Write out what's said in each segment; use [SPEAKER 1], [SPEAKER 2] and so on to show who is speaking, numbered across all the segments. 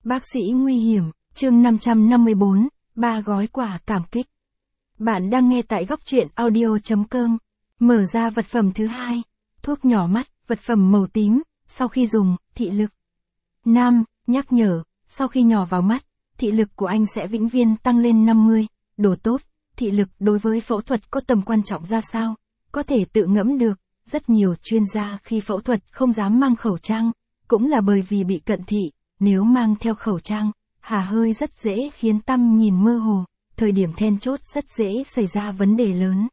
[SPEAKER 1] Bác sĩ nguy hiểm, chương 554, 3 gói quà cảm kích. Bạn đang nghe tại góc truyện audio.com. Mở ra vật phẩm thứ hai, thuốc nhỏ mắt, vật phẩm màu tím, sau khi dùng, thị lực. Nam, nhắc nhở, sau khi nhỏ vào mắt, thị lực của anh sẽ vĩnh viễn tăng lên 50, đồ tốt, thị lực đối với phẫu thuật có tầm quan trọng ra sao, có thể tự ngẫm được, rất nhiều chuyên gia khi phẫu thuật không dám mang khẩu trang, cũng là bởi vì bị cận thị, nếu mang theo khẩu trang, hà hơi rất dễ khiến tăm nhìn mơ hồ, thời điểm then chốt rất dễ xảy ra vấn đề lớn.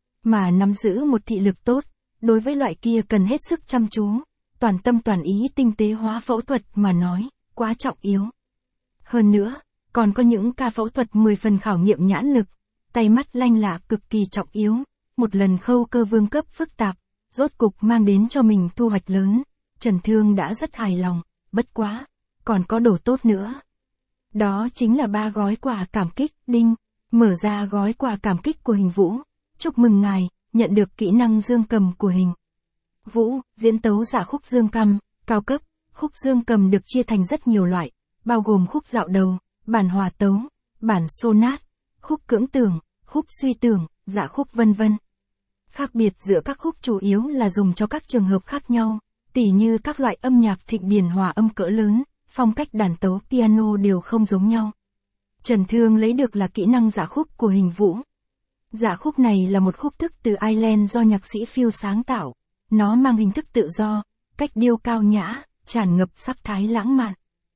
[SPEAKER 1] Mà nắm giữ một thị lực tốt, đối với loại kia cần hết sức chăm chú, toàn tâm toàn ý tinh tế hóa phẫu thuật mà nói, quá trọng yếu. Hơn nữa, còn có những ca phẫu thuật 10 phần khảo nghiệm nhãn lực, tay mắt lanh lạ cực kỳ trọng yếu, một lần khâu cơ vương cấp phức tạp, rốt cục mang đến cho mình thu hoạch lớn, Trần Thương đã rất hài lòng, bất quá, còn có đồ tốt nữa. Đó chính là 3 gói quà cảm kích, đinh, mở ra gói quà cảm kích của Hình Vũ, chúc mừng ngài, nhận được kỹ năng dương cầm của Hình Vũ, diễn tấu giả khúc dương cầm, cao cấp, khúc dương cầm được chia thành rất nhiều loại, bao gồm khúc dạo đầu, bản hòa tấu, bản sonat, khúc cưỡng tưởng, khúc suy tưởng, giả khúc vân vân. Khác biệt giữa các khúc chủ yếu là dùng cho các trường hợp khác nhau, tỉ như các loại âm nhạc thịnh điển hòa âm cỡ lớn, phong cách đàn tấu piano đều không giống nhau. Trần Thương lấy được là kỹ năng giả khúc của Hình Vũ. Giả khúc này là một khúc thức từ Ireland do nhạc sĩ Phil sáng tạo, nó mang hình thức tự do, cách điêu cao nhã, tràn ngập sắc thái lãng mạn.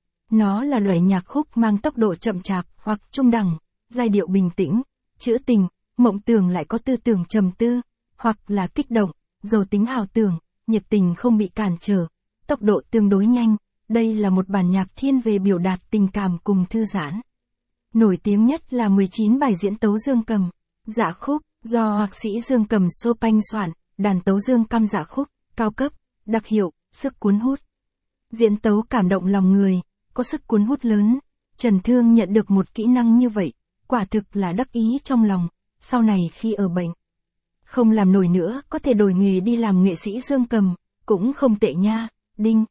[SPEAKER 1] Nó là loại nhạc khúc mang tốc độ chậm chạp hoặc trung đẳng, giai điệu bình tĩnh, trữ tình, mộng tưởng lại có tư tưởng trầm tư, hoặc là kích động, giàu tính ảo tưởng, nhiệt tình không bị cản trở, tốc độ tương đối nhanh. Đây là một bản nhạc thiên về biểu đạt tình cảm cùng thư giãn. Nổi tiếng nhất là 19 bài diễn tấu dương cầm, giả khúc, do họa sĩ dương cầm Chopin soạn, đàn tấu dương cầm giả khúc, cao cấp, đặc hiệu, sức cuốn hút. Diễn tấu cảm động lòng người, có sức cuốn hút lớn. Trần Thương nhận được một kỹ năng như vậy, quả thực là đắc ý trong lòng, sau này khi ở bệnh không làm nổi nữa có thể đổi nghề đi làm nghệ sĩ dương cầm, cũng không tệ nha, đinh.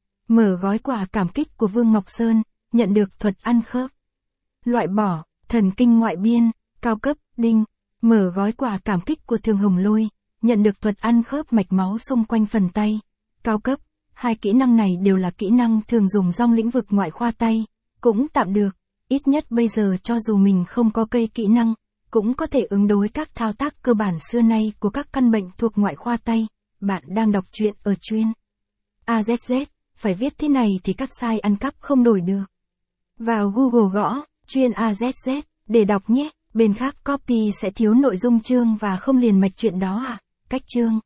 [SPEAKER 1] Mở gói quà cảm kích của Vương Ngọc Sơn, nhận được thuật ăn khớp. Loại bỏ, thần kinh ngoại biên, cao cấp, đinh. Mở gói quà cảm kích của Thường Hồng Lôi, nhận được thuật ăn khớp mạch máu xung quanh phần tay, cao cấp. Hai kỹ năng này đều là kỹ năng thường dùng trong lĩnh vực ngoại khoa tay, cũng tạm được, ít nhất bây giờ cho dù mình không có cây kỹ năng, cũng có thể ứng đối các thao tác cơ bản xưa nay của các căn bệnh thuộc ngoại khoa tay. Bạn đang đọc truyện ở chuyên AZZ. Phải viết thế này thì các site ăn cắp không đổi được. Vào Google gõ, chuyên AZZ, để đọc nhé, bên khác copy sẽ thiếu nội dung chương và không liền mạch chuyện đó à, cách chương.